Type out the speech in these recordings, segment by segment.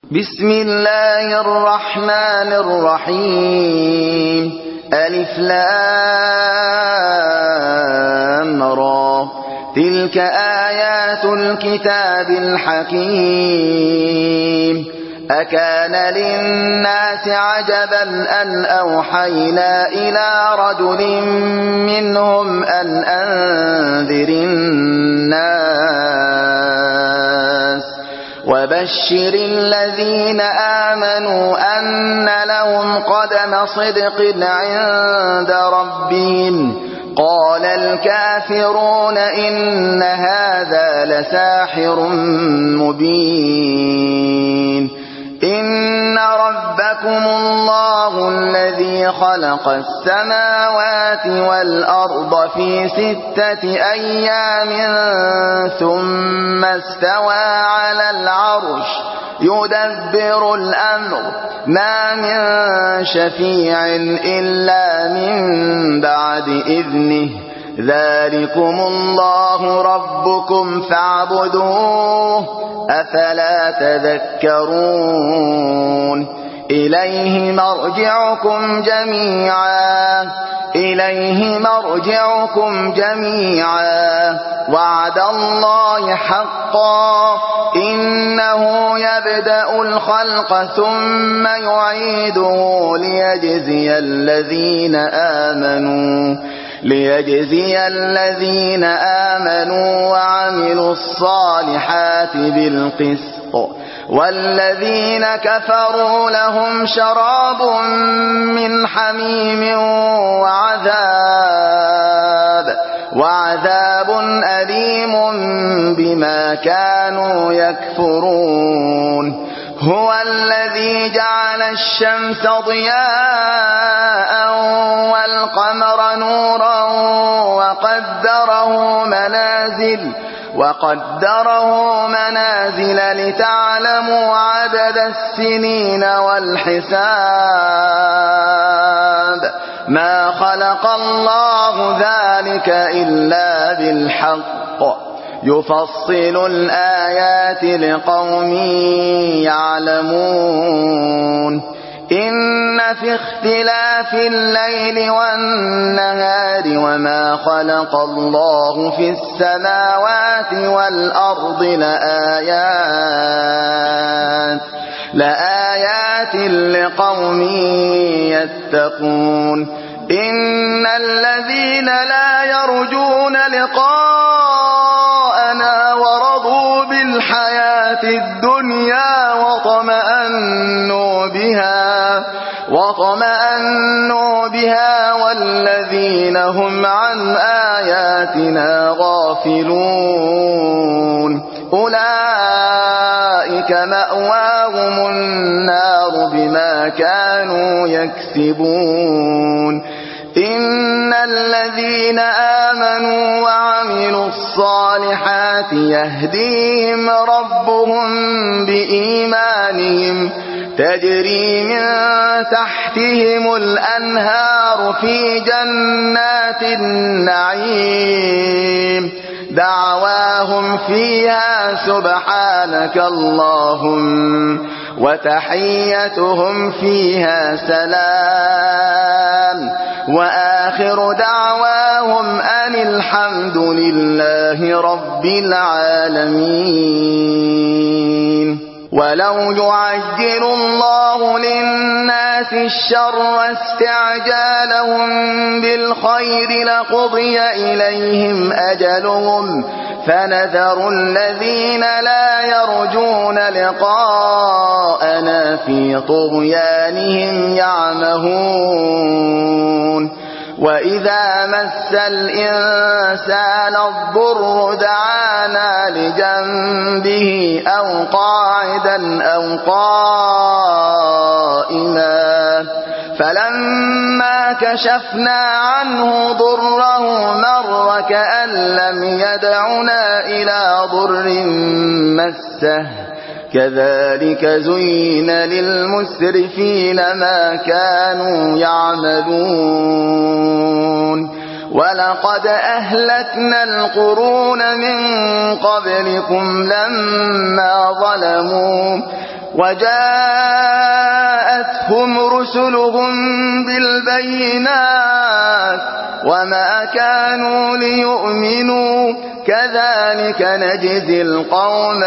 بسم الله الرحمن الرحيم ألف لام را تلك آيات الكتاب الحكيم أكان للناس عجبا أن أوحينا إلى رجل منهم أن أنذر الناس وبشر الذين آمنوا أن لهم قدم صدق عند ربهم قال الكافرون إن هذا لساحر مبين إن ربكم الله الذي خلق السماوات والأرض في 6 أيام ثم استوى على العرش يدبر الأمر ما من شفيع إلا من بعد إذنه ذلكم الله ربكم فاعبدوه أفلا تذكرون إليه مرجعكم جميعا وعد الله حقا إنه يبدأ الخلق ثم يعيده ليجزي الذين آمنوا وعملوا الصالحات بالقسط والذين كفروا لهم شراب من حميم وعذاب أليم بما كانوا يكفرون هو الذي جعل الشمس ضياء والقمر نورا وقدره منازل لتعلموا عدد السنين والحساب ما خلق الله ذلك إلا بالحق يفصل الآيات لقوم يعلمون إن في اختلاف الليل والنهار وما خلق الله في السماوات والأرض لآيات لقوم يتقون إن الذين لا يرجون لقاءنا ورضوا بالحياة الدنيا وطمأنوا بها والذين هم عن آياتنا غافلون أولئك مأواهم النار بما كانوا يكسبون إن الذين آمنوا وعملوا الصالحات يهديهم ربهم بإيمانهم تجري من تحتهم الأنهار في جنات النعيم دعواهم فيها سبحانك اللهم وتحيتهم فيها سلام وآخر دعواهم أن الحمد لله رب العالمين ولو يعجل الله للناس الشر استعجالهم بالخير لقضي إليهم أجلهم فنذر الذين لا يرجون لقاءنا في طغيانهم يعمهون وإذا مس الإنسان الضر دعانا لجنبه أو قاعدا أو قائما فلما كشفنا عنه ضره مر كأن لم يدعنا إلى ضر مسه كذلك زين للمسرفين ما كانوا يعملون ولقد أهلكنا القرون من قبلكم لما ظلموا وجاءتهم رسلهم بالبينات وما كانوا ليؤمنوا كذلك نجزي القوم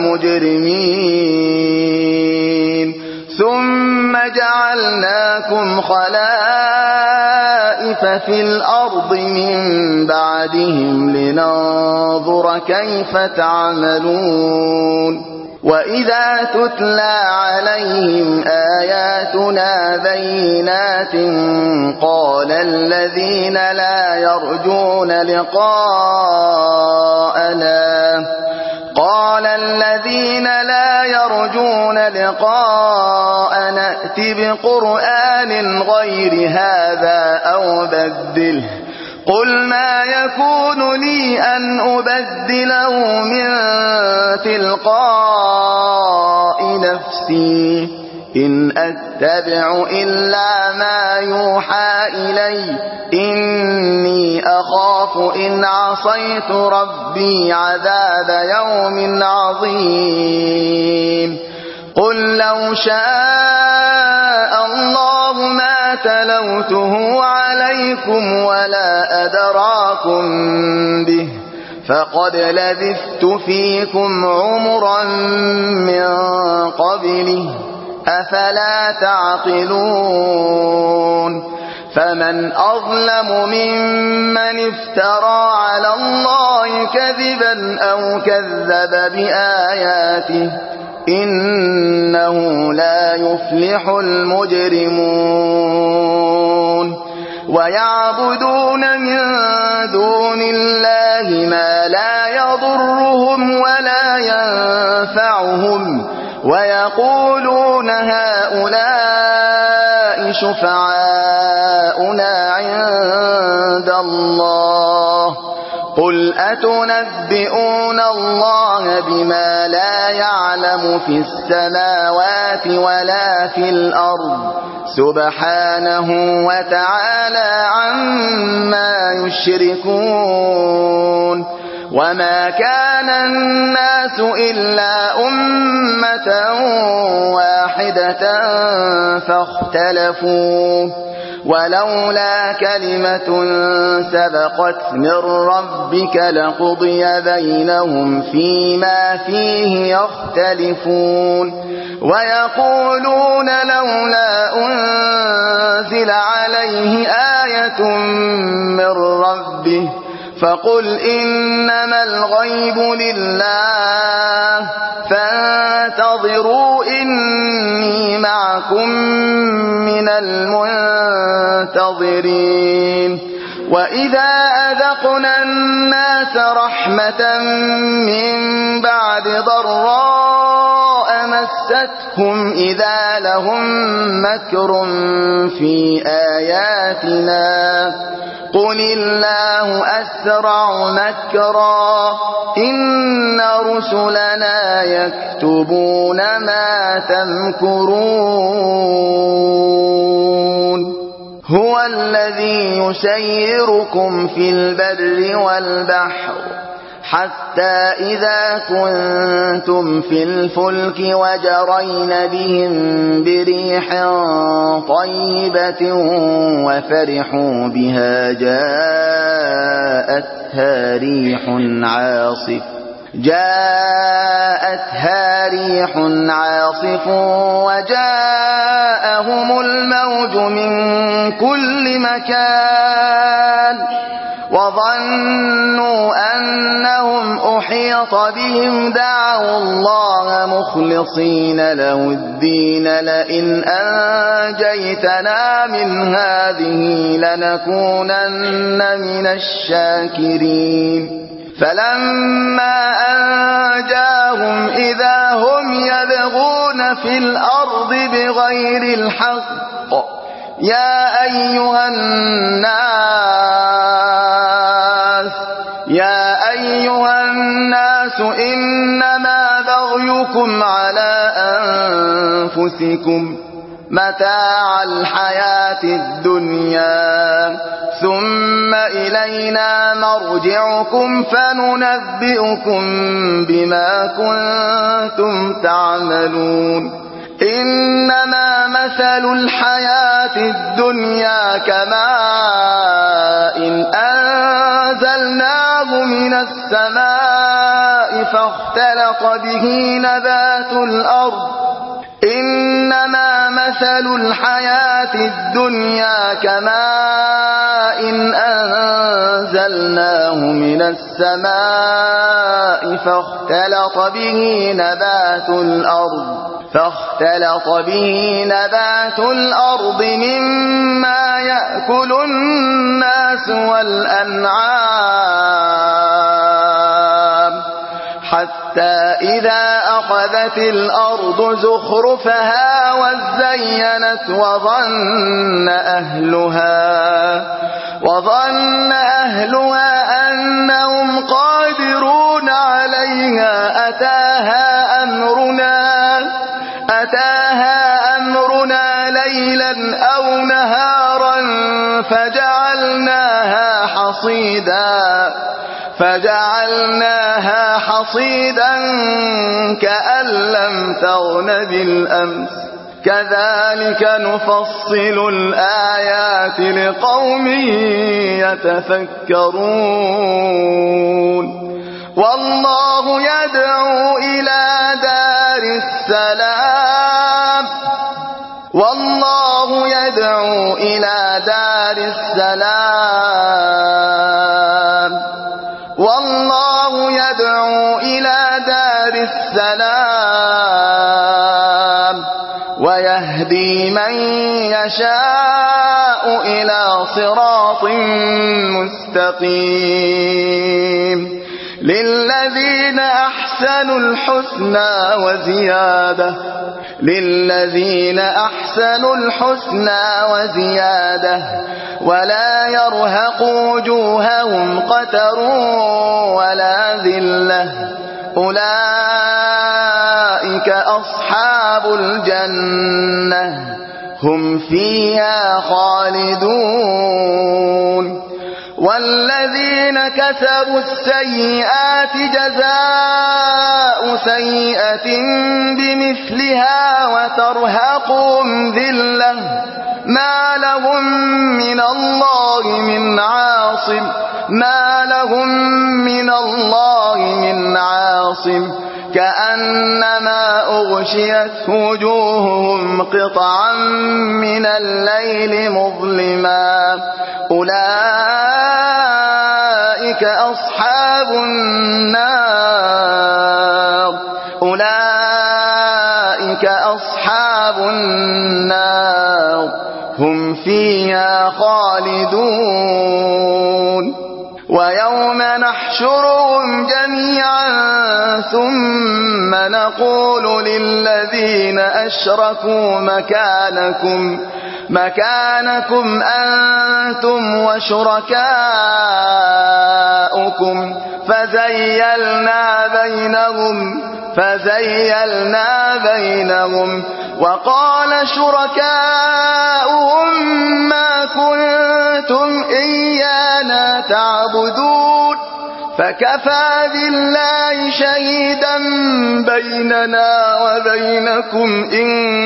المجرمين ثم جعلناكم خلائف في الأرض من بعدهم لننظر كيف تعملون وإذا تتلى عليهم آياتنا بينات قال الذين لا يرجون لقاءنا ائت بقرآن غير هذا أو بدله قل ما يكون لي أن أبدله من تلقاء نفسي إن أتبع إلا ما يوحى إلي إني أخاف إن عصيت ربي عذاب يوم عظيم قل لو شاء الله ما تلوته عليكم ولا أدراكم به فقد لبثت فيكم عمرا من قبله أفلا تعقلون فمن أظلم ممن افترى على الله كذبا أو كذب بآياته إنه لا يفلح المجرمون ويعبدون من دون الله ما لا يضرهم ولا ينفعهم ويقولون هؤلاء شفعاؤنا عند الله قل أتنبئون الله بما لا يعلم في السماوات ولا في الأرض سبحانه وتعالى عما يشركون وما كان الناس إلا أمة واحدة فاختلفوا ولولا كلمة سبقت من ربك لقضي بينهم فيما فيه يختلفون ويقولون لولا أنزل عليه آية من ربه فقل إنما الغيب لله فانتظروا إني معكم من المنتظرين وإذا أذقنا الناس رحمة من بعد ضراء مستهم إذا لهم مكر في آياتنا قل الله أسرع مكرا إن رسلنا يكتبون ما تمكرون هو الذي يسيركم في البر والبحر حتى إذا كنتم في الفلك وجرين بهم بريح طيبة وفرحوا بها جاءتها ريح عاصف وجاءهم الموج من كل مكان وظنوا أنهم أحيط بهم دعوا الله مخلصين له الدين لئن أنجيتنا من هذه لنكونن من الشاكرين فلما أنجاهم إذا هم يبغون في الأرض بغير الحق يا أيها الناس إنما بغيكم على أنفسكم متاع الحياة الدنيا ثم إلينا مرجعكم فننبئكم بما كنتم تعملون إنما مثل الحياة الدنيا كماء أنزلناه من السماء فاختلط به نبات الأرض إنما مثل الحياة الدنيا كماء أنزلناه من السماء فاختلط به نبات الأرض مما يأكل الناس والأنعام حتى إذا أخذت الأرض زخرفها وزينت وظن أهلها أنهم قادرون عليها أتاها أمرنا ليلا أو نهارا فجعلناها حصيدا كأن لم تغن بالأمس كذلك نفصل الآيات لقوم يتفكرون والله يدعو إلى دار السلام ويهدي من يشاء إلى صراط مستقيم للذين أحسنوا الحسنى وزيادة ولا يرهق وجوههم قتر ولا ذلة أولئك أصحاب الجنة هم فيها خالدون والذين كسبوا السيئات جزاء سيئة بمثلها وترهقهم ذلة ما لهم من الله من عاصم كأنما أغشيت وجوههم قطعا من الليل مظلما أولئك أصحاب النار هم فيها خالدون ويوم نحشرهم جميعا ثم نقول للذين أشركوا مكانكم أنتم وشركاؤكم فزيلنا بينهم وقال شركاؤهم ما كنتم إيانا تعبدون فكفى بالله شهيدا بيننا وبينكم إن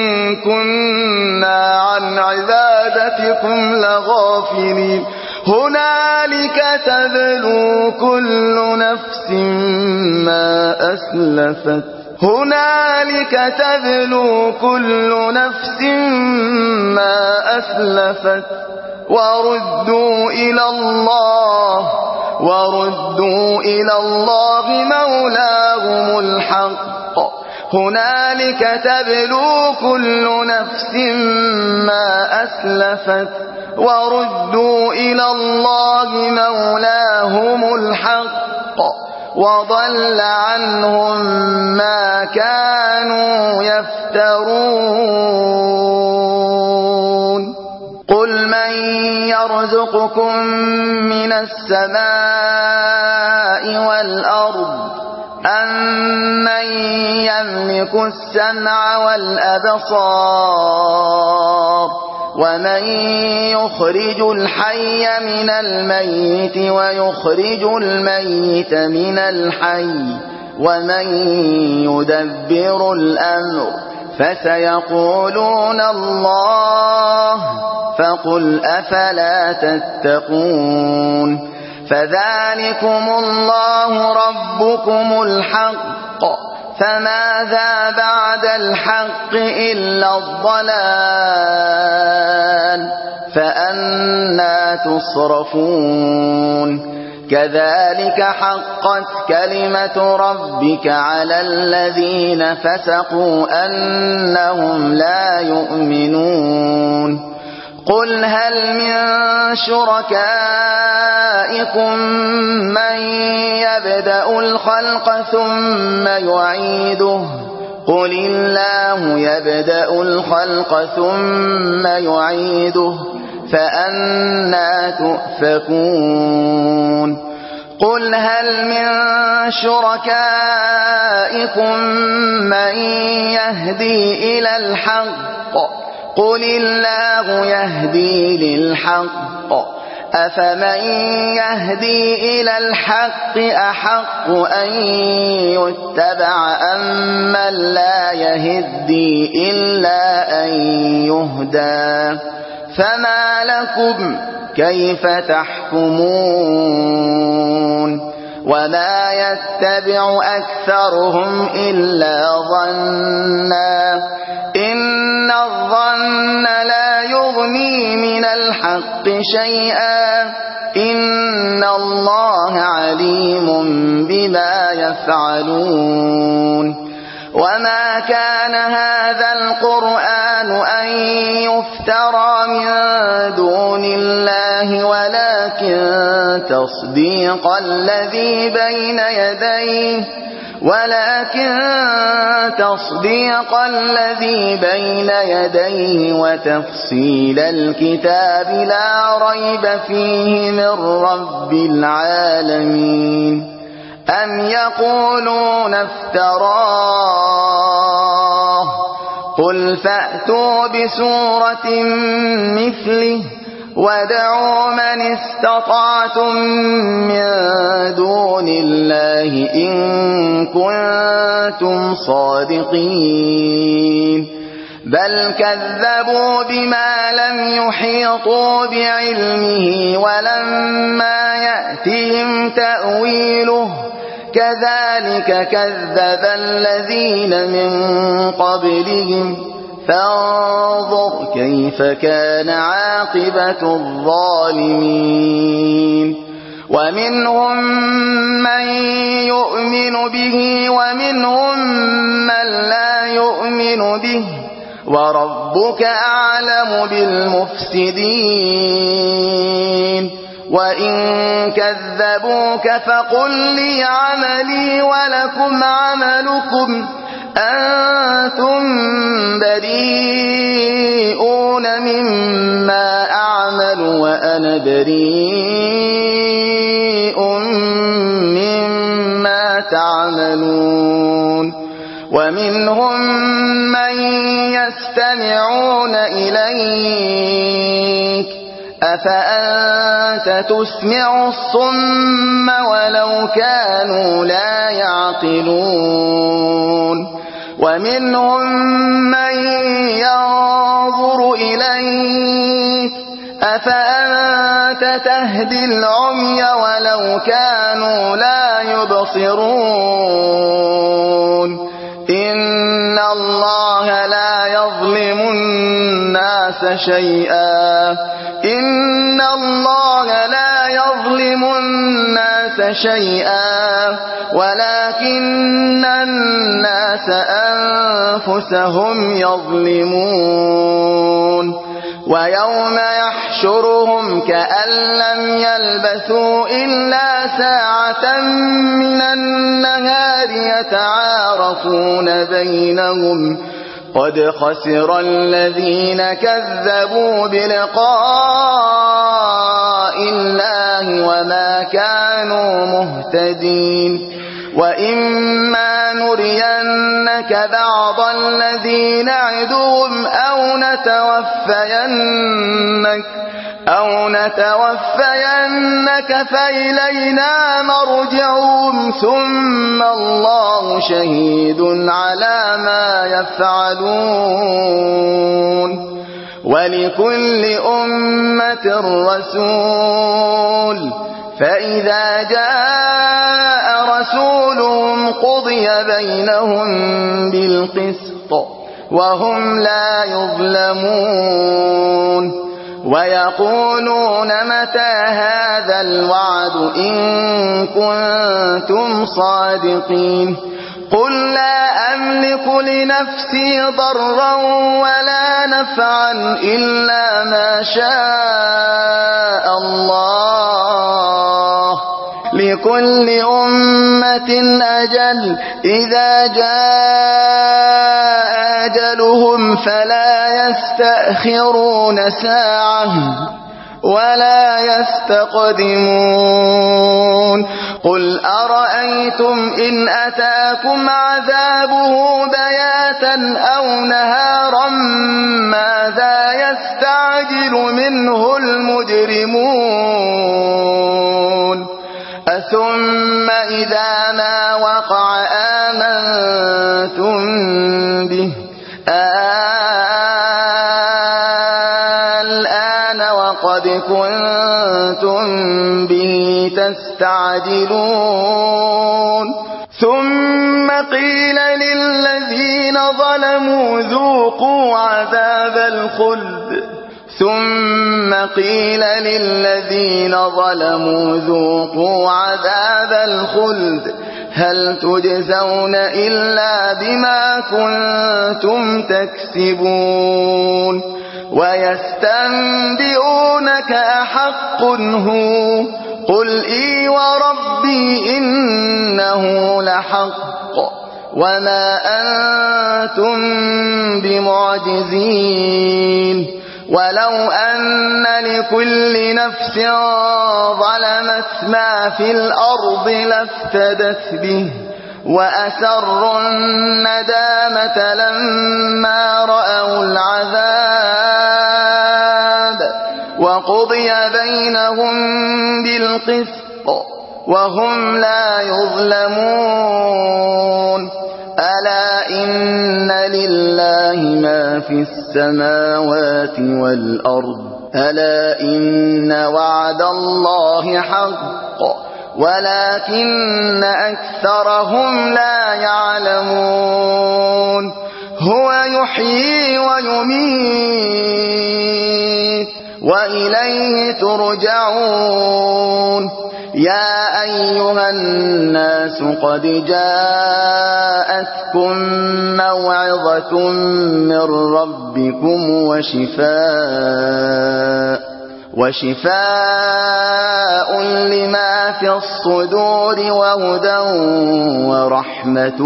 كنا عن عبادتكم لغافلين هنالك تبلو كل نفس ما أسلفت وردوا إلى الله مولاهم الحق هنالك تبلو كل نفس ما أسلفت وردوا إلى الله مولاهم الحق وضل عنهم ما كانوا يفترون قل من يرزقكم من السماء والأرض أَمَّن يَمْلِكُ السَّمْعَ وَالْأَبْصَارَ وَمَن يُخْرِجُ الْحَيَّ مِنَ الْمَيِّتِ وَيُخْرِجُ الْمَيِّتَ مِنَ الْحَيِّ وَمَن يُدَبِّرُ الْأَمْرَ فَسَيَقُولُونَ اللَّهُ فَقُلْ أَفَلَا تَتَّقُونَ فَذَلِكُمُ اللَّهُ رَبُّكُمُ الْحَقُّ فَمَاذَا بَعْدَ الْحَقِّ إِلَّا الضَّلَالُ فَأَنَّى تُصْرَفُونَ كَذَلِكَ حَقَّتْ كَلِمَةُ رَبِّكَ عَلَى الَّذِينَ فَسَقُوا أَنَّهُمْ لَا يُؤْمِنُونَ قُلْ هَلْ مِن شُرَكَائِكُم مَّن يَبْدَأُ الْخَلْقَ ثُمَّ يُعِيدُهُ قُلِ اللَّهُ يَبْدَأُ الْخَلْقَ ثُمَّ يُعِيدُهُ فَأَنَّى تُؤْفَكُونَ قُلْ هَلْ مِن شُرَكَائِكُم مَّن يَهْدِي إِلَى الْحَقِّ قُلِ اللَّهُ يَهْدِي لِلْحَقِّ أَفَمَن يَهْدِي إِلَى الْحَقِّ أَحَقُّ أَن يُتَّبَعَ أَمَّن لَّا يَهِدِّي إِلَّا أَن يُهْدَىٰ فَمَا لَكُمْ كَيْفَ تَحْكُمُونَ وَمَا يَتَّبِعُ أَكْثَرُهُمْ إِلَّا ظَنًّا إِنَّ الظَّنَّ لَا يُغْنِي مِنَ الْحَقِّ شَيْئًا إِنَّ اللَّهَ عَلِيمٌ بِمَا يَفْعَلُونَ وَمَا كَانَ هَذَا الْقُرْآنُ أَن يُفْتَرَىٰ مِن دُونِ اللَّهِ وَلَكِن تَصْدِيقَ الَّذِي بَيْنَ يَدَيْهِ وَتَفْصِيلَ الْكِتَابِ لَا رَيْبَ فِيهِ مِن رَّبِّ الْعَالَمِينَ أَمْ يَقُولُونَ افْتَرَاهُ قُلْ فَأْتُوا بِسُورَةٍ مِّثْلِهِ وَادْعُوا مَنِ اسْتَطَعْتُم مِّن دُونِ اللَّهِ إِن كُنتُمْ صَادِقِينَ بَلْ كَذَّبُوا بِمَا لَمْ يُحِيطُوا بِعِلْمِهِ وَلَمَّا يَأْتِهِمْ تَأْوِيلُهُ كَذَلِكَ كَذَّبَ الَّذِينَ مِن قَبْلِهِمْ فانظر كيف كان عاقبة الظالمين ومنهم من يؤمن به ومنهم من لا يؤمن به وربك أعلم بالمفسدين وإن كذبوك فقل لي عملي ولكم عملكم أنتم بريئون مما أعمل وأنا بريء مما تعملون ومنهم من يستمعون إليك أفأنت تسمع الصم ولو كانوا لا يعقلون ومنهم من ينظر إليك أفأنت تهدي العمي ولو كانوا لا يبصرون إن الله لا يظلم الناس شيئا إن الله لا يظلم الناس شيئا ولكن الناس أنفسهم يظلمون ويوم يحشرهم كأن لم يلبثوا إلا ساعة من النهار يتعارفون بينهم قد خسر الذين كذبوا بلقاء الله وما كانوا مهتدين وإما نرينك بعض الذي نعدهم أو نتوفينك فإلينا مرجعهم ثم الله شهيد على ما يفعلون ولكل أمة رسول فإذا جاء رسولهم قضي بينهم بالقسط وهم لا يظلمون ويقولون متى هذا الوعد إن كنتم صادقين قل لا أملك لنفسي ضرا ولا نفعا إلا ما شاء الله لكل أمة أجل إذا جاء أجلهم فلا يستأخرون ساعة ولا يستقدمون قل أرأيتم إن أتاكم عذابه بياتا أو نهارا ماذا يستعجل منه المجرمون أثم إذا ما وقع آمنتم به الآن وقد كنتم به تستعجلون ثم قيل للذين ظلموا ذوقوا عذاب الخلد هل تجزون إلا بما كنتم تكسبون ويستنبئونك أحق هو قل إي وربي إنه لحق وما أنتم بمعجزين ولو أن لكل نفس ظلمت ما في الأرض لافتدت به وأسروا الندامة لما رأوا العذاب وقضي بينهم بالقسط وهم لا يظلمون ألا إن لله ما في السماوات والأرض ألا إن وعد الله حق ولكن أكثرهم لا يعلمون هو يحيي ويميت وإليه ترجعون يا أيها الناس قد جاءتكم موعظة من ربكم وشفاء لما في الصدور وهدى ورحمة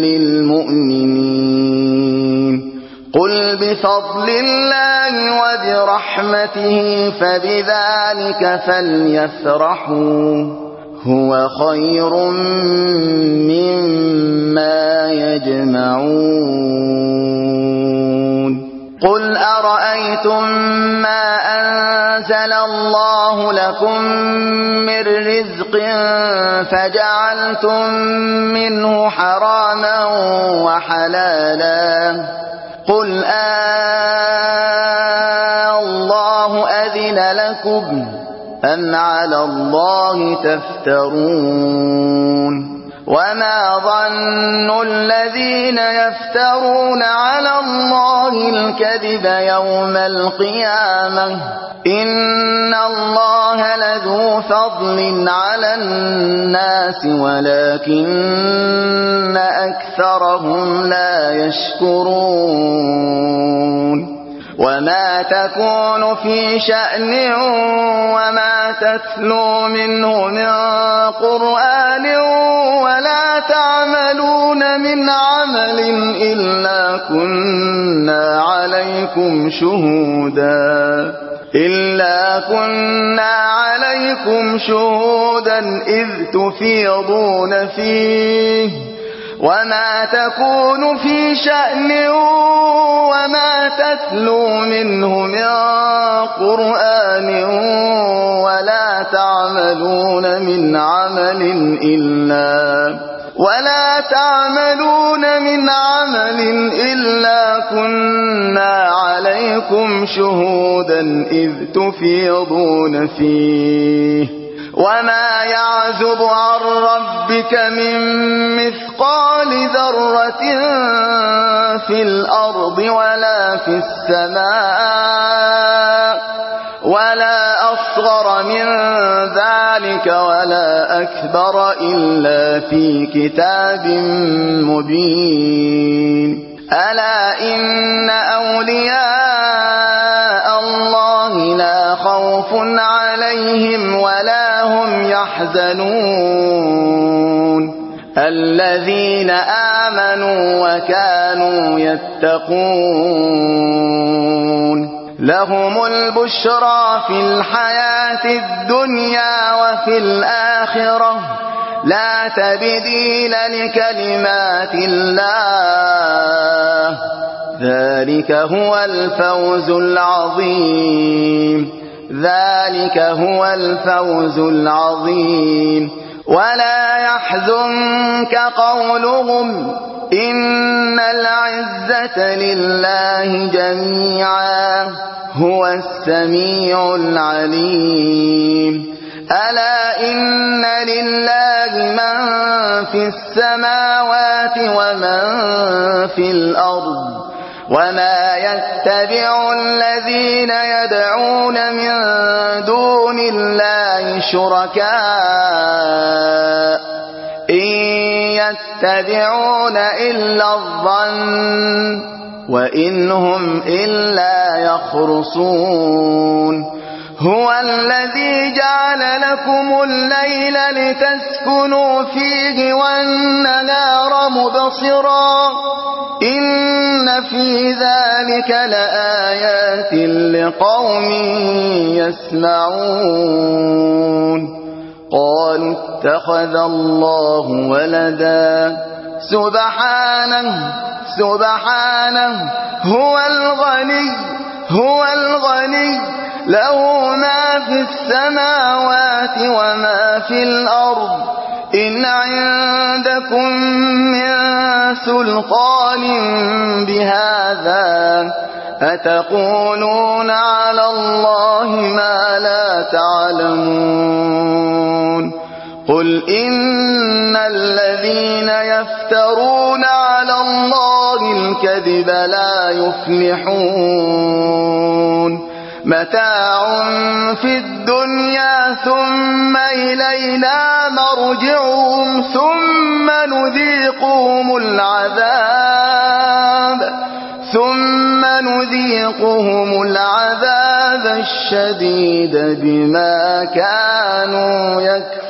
للمؤمنين قل بفضل الله وبرحمته فبذلك فليفرحوا هو خير مما يجمعون قل أرأيتم ما أنزل الله لكم من رزق فجعلتم منه حراما وحلالا قل الله أذن لكم أم على الله تفترون وما ظن الذين يفترون على الله الكذب يوم القيامة إن الله لذو فضل على الناس ولكن أكثرهم لا يشكرون وما تكون في شأن وما تتلو منه من قرآن ولا تعملون من عمل إلا كنا عليكم شهودا إلا كنا عليكم شهودا إذ تفيضون فيه وما تكون في شأن وما تتلو منه من قرآن ولا تعملون من عمل إلا كنا عليكم شهودا إذ تفيضون فيه وما يعزب عن ربك من مثقال ذرة في الأرض ولا في السماء ولا أصغر من ذلك ولا أكبر إلا في كتاب مبين ألا إن أولياء الله لا خوف عليهم ولا هم يحزنون الذين آمنوا وكانوا يتقون لهم البشرى في الحياة الدنيا وفي الآخرة لا تبديل لكلمات الله ذلك هو الفوز العظيم ولا يحزنك قولهم إن العزة لله جميعا هو السميع العليم ألا إن لله من في السماوات ومن في الأرض وما يتبع الذين يدعون من دون الله شركاء إن يتبعون إلا الظن وإن هم إلا يخرصون هو الذي جعل لكم الليل لتسكنوا فيه والنهار مبصرا إن في ذلك لآيات لقوم يسمعون قالوا اتخذ الله ولدا سبحانه هو الغني له ما في السماوات وما في الأرض إن عندكم من سلطان بهذا أتقولون على الله ما لا تعلمون قل إن الذين يفترون على الله الكذب لا يفلحون متاع في الدنيا ثم إلينا مرجعهم ثم نذيقهم العذاب الشديد بما كانوا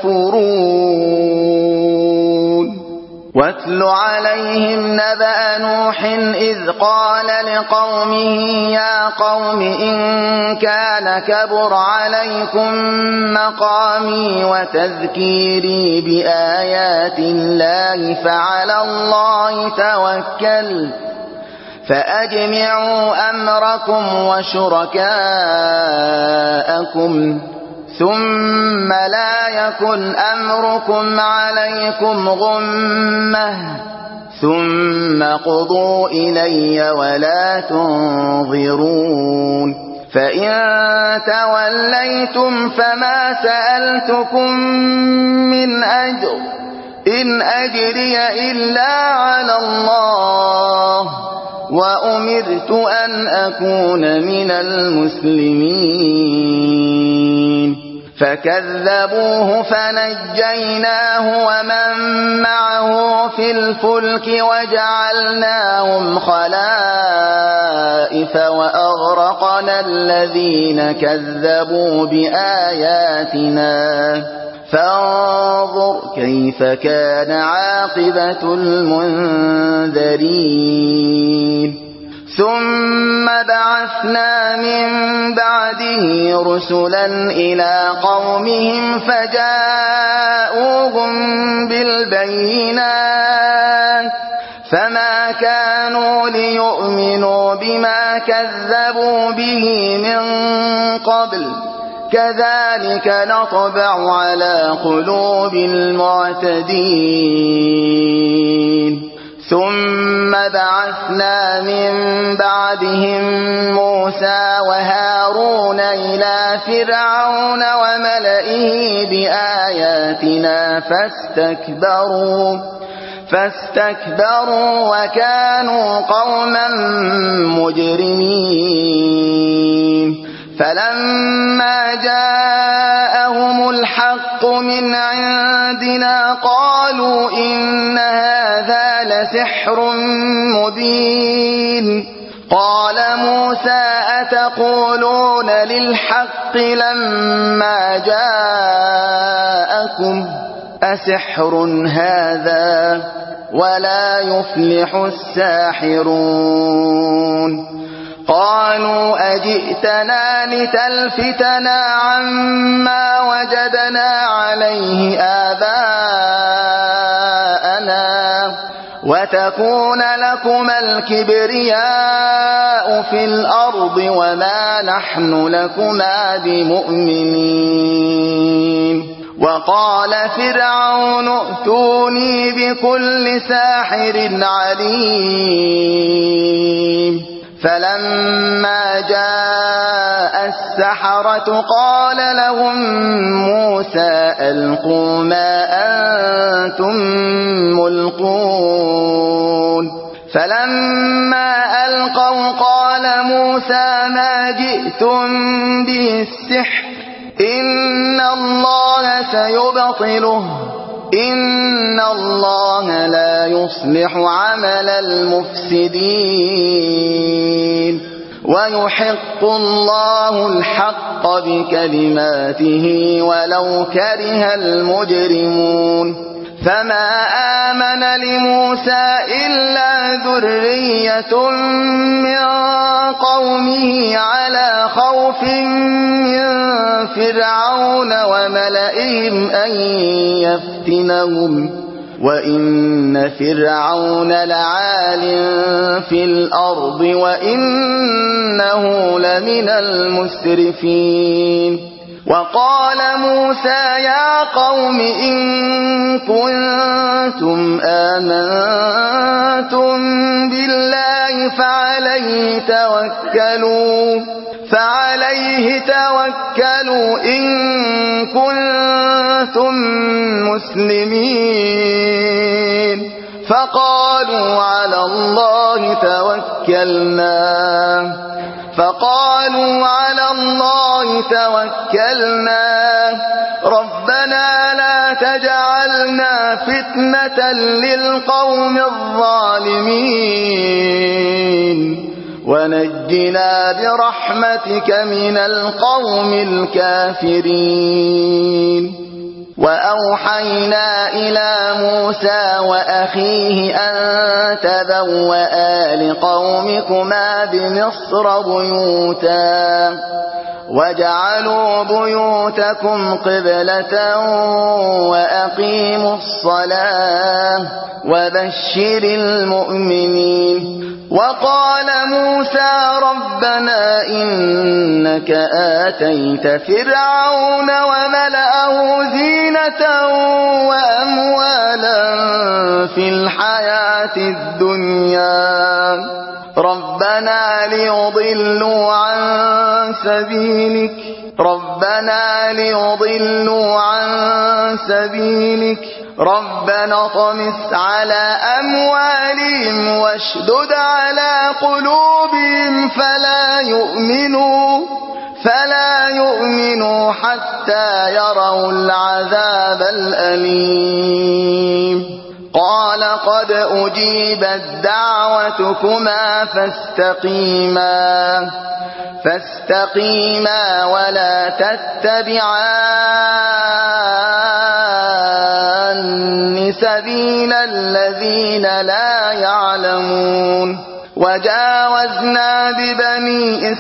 يكفرون واتل عليهم نبأ نوح إذ قال لقومه يا قوم إن كان كبر عليكم مقامي وتذكيري بآيات الله فعلى الله توكلت فأجمعوا أمركم وشركاءكم ثم لا يكن أمركم عليكم غمة ثم قضوا إلي ولا تنظرون فإن توليتم فما سألتكم من أجر إن أجري إلا على الله وأمرت أن أكون من المسلمين فكذبوه فنجيناه ومن معه في الفلك وجعلناهم خلائف وأغرقنا الذين كذبوا بآياتنا فانظر كيف كان عاقبة المنذرين ثم بعثنا من بعده رسلا إلى قومهم فجاءوهم بالبينات فما كانوا ليؤمنوا بما كذبوا به من قبل كذلك نطبع على قلوب المعتدين ثم بعثنا من بعدهم موسى وهارون إلى فرعون وملئه بآياتنا فاستكبروا وكانوا قوما مجرمين فلما جاءهم الحق من عندنا قالوا إن هذا لسحر مبين قال موسى أتقولون للحق لما جاءكم أسحر هذا ولا يفلح الساحرون قالوا أجئتنا لتلفتنا عما وجدنا عليه آباءنا وتكون لكما الكبرياء في الأرض وما نحن لكما بمؤمنين وقال فرعون ائتوني بكل ساحر عليم فلما جاء السحرة قال لهم موسى ألقوا ما أنتم ملقون فلما ألقوا قال موسى ما جئتم به السحر إن الله سيبطله إن الله لا يصلح عمل المفسدين ويحق الله الحق بكلماته ولو كره المجرمون فما آمن لموسى إلا ذرية من قومه على خوف من فرعون وملئهم أن يفتنهم وإن فرعون لعال في الأرض وإنه لمن المسرفين وقال موسى يا قوم إن كنتم آمنتم بالله فعليه توكلوا إن كنتم مسلمين فقالوا على الله توكلنا ربنا لا تجعلنا فتنة للقوم الظالمين ونجنا برحمتك من القوم الكافرين وأوحينا إلى موسى وأخيه أن تبوأ لقومكما بمصر بيوتا واجعلوا بيوتكم قبلة وأقيموا الصلاة وبشر المؤمنين وقال موسى ربنا إنك آتيت فرعون وملأه زينة وأموالا في الحياة الدنيا ربنا ليضلوا عن سبيلك ربنا طمس على أموالهم واشدد على قلوبهم فلا يؤمنوا حتى يروا العذاب الأليم قال قد أجيبت دعوتكما فاستقيما ولا تتبعان سبيل الذين لا يعلمون وجاوزنا ببني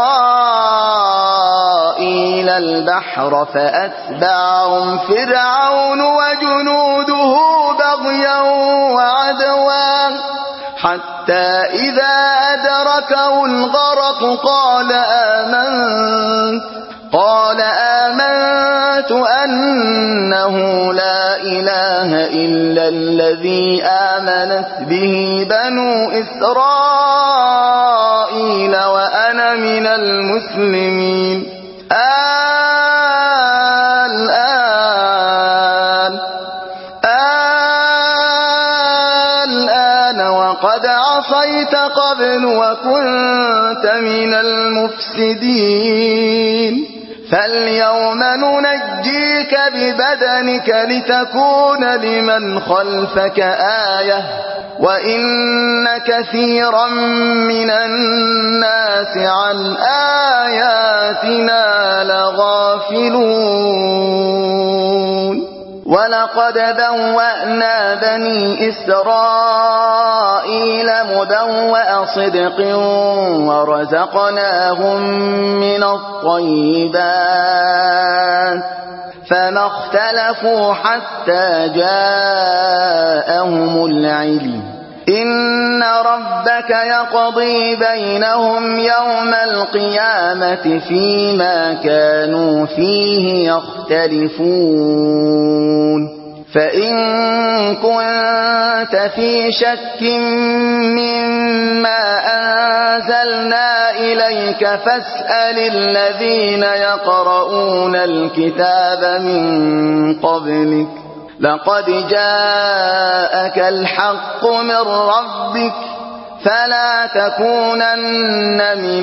إسرائيل البحر فأتبعهم فرعون وجنوده بغيا وعدوا حتى إذا أدركه الغرق قال آمنت أنه لا إله إلا الذي آمنت به بنو إسرائيل وأنا من المسلمين. الآن وقد عصيت قبل وكنت من المفسدين فاليوم ننجيك ببدنك لتكون لمن خلفك آية وإن كثيرا من الناس عن آياتنا لغافلون. ولقد بوأنا بني إسرائيل مبوأ صدق ورزقناهم من الطيبات فما اختلفوا حتى جاءهم العلم. إن ربك يقضي بينهم يوم القيامة فيما كانوا فيه يختلفون. فإن كنت في شك مما أنزلنا إليك فاسأل الذين يقرؤون الكتاب من قبلك لقد جاءك الحق من ربك فلا تكونن من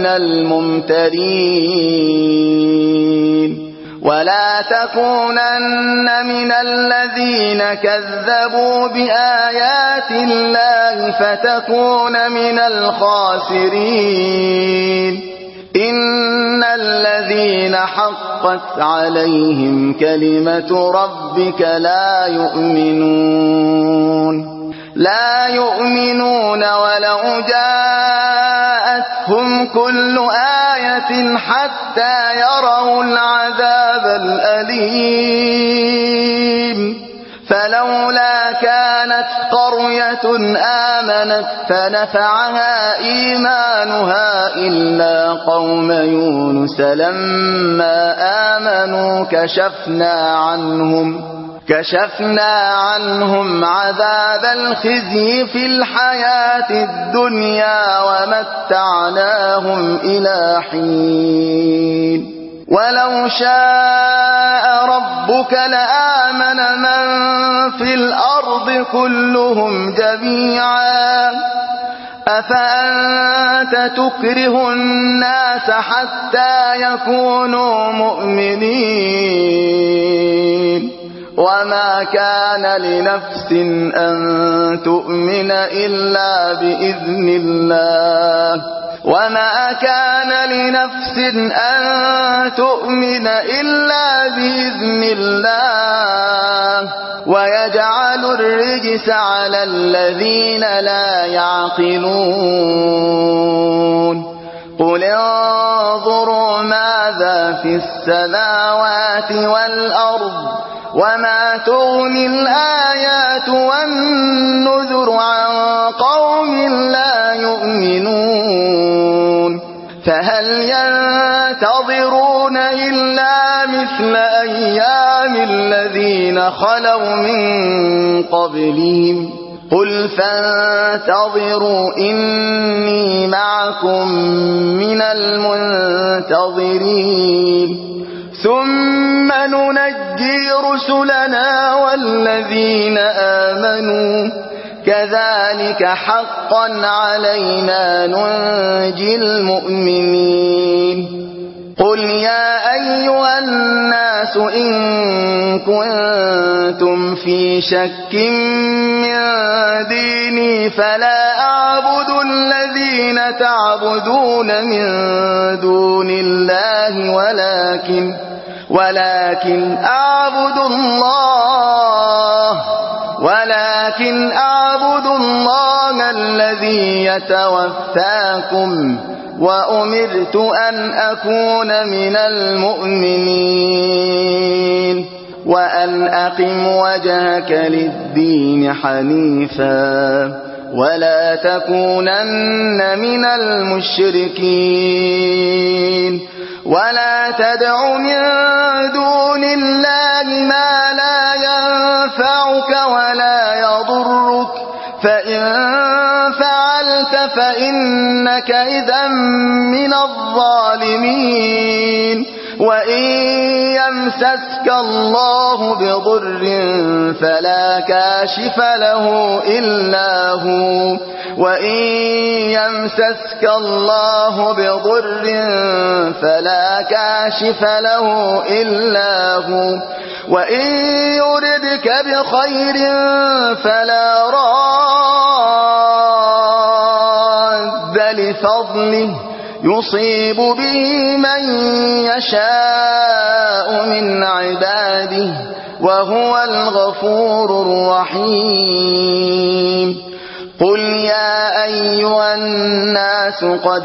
الممترين ولا تكونن من الذين كذبوا بآيات الله فتكون من الخاسرين. إن الذين حقت عليهم كلمة ربك لا يؤمنون ولو جاءتهم كل آية حتى يروا العذاب الأليم. فلولا كانت قرية آمنت فنفعها إيمانها إلا قوم يونس لما آمنوا كشفنا عنهم عذاب الخزي في الحياة الدنيا ومتعناهم إلى حين. ولو شاء ربك لآمن من في الأرض كلهم جميعا أفأنت تكره الناس حتى يكونوا مؤمنين. وما كان لنفس أن تؤمن إلا بإذن الله ويجعل الرجس على الذين لا يعقلون. قل انظروا ماذا في السماوات والأرض وما تغني الآيات والنذر عن قوم لا يؤمنون. فهل ينتظرون إلا مثل أيام الذين خلوا من قبلهم قل فانتظروا إني معكم من المنتظرين ثم ننجي رسلنا والذين آمنوا كذلك حقا علينا ننجي المؤمنين. قل يا أيها الناس إن كنتم في شك من ديني فلا أعبد الذين تعبدون من دون الله ولكن أعبد الله ولكن أعبد الله الذي يتوفاكم وأمرت أن أكون من المؤمنين وأن أقم وجهك للدين حنيفا ولا تكونن من المشركين ولا تدع من دون الله ما لا ينفعك ولا يضرك فإن فعلت فإنك إذا من الظالمين وإن يمسسك الله بضر فلا كاشف له إلا هو وإن يمسسك الله بضر فلا كاشف له إلا هو وإن يردك بخير فلا راد لفضله يصيب به من يشاء من عباده وهو الغفور الرحيم قل يا أيها الناس قد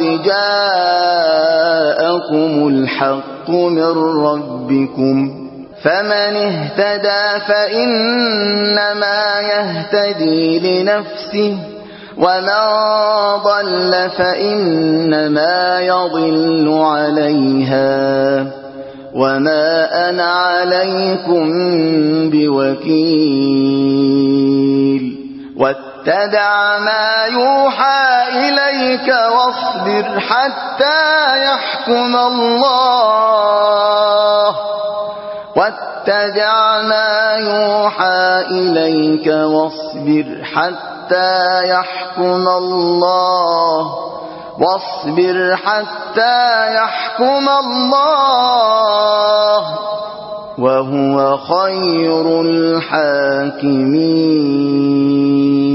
جاءكم الحق من ربكم فمن اهتدى فإنما يهتدي لنفسه ومن ضل فإنما يضل عليها وما أنا عليكم بوكيل واتبع ما يوحى إليك واصبر حتى يحكم الله واتبع ما يوحى إليك واصبر حتى يحكم الله وهو خير الحاكمين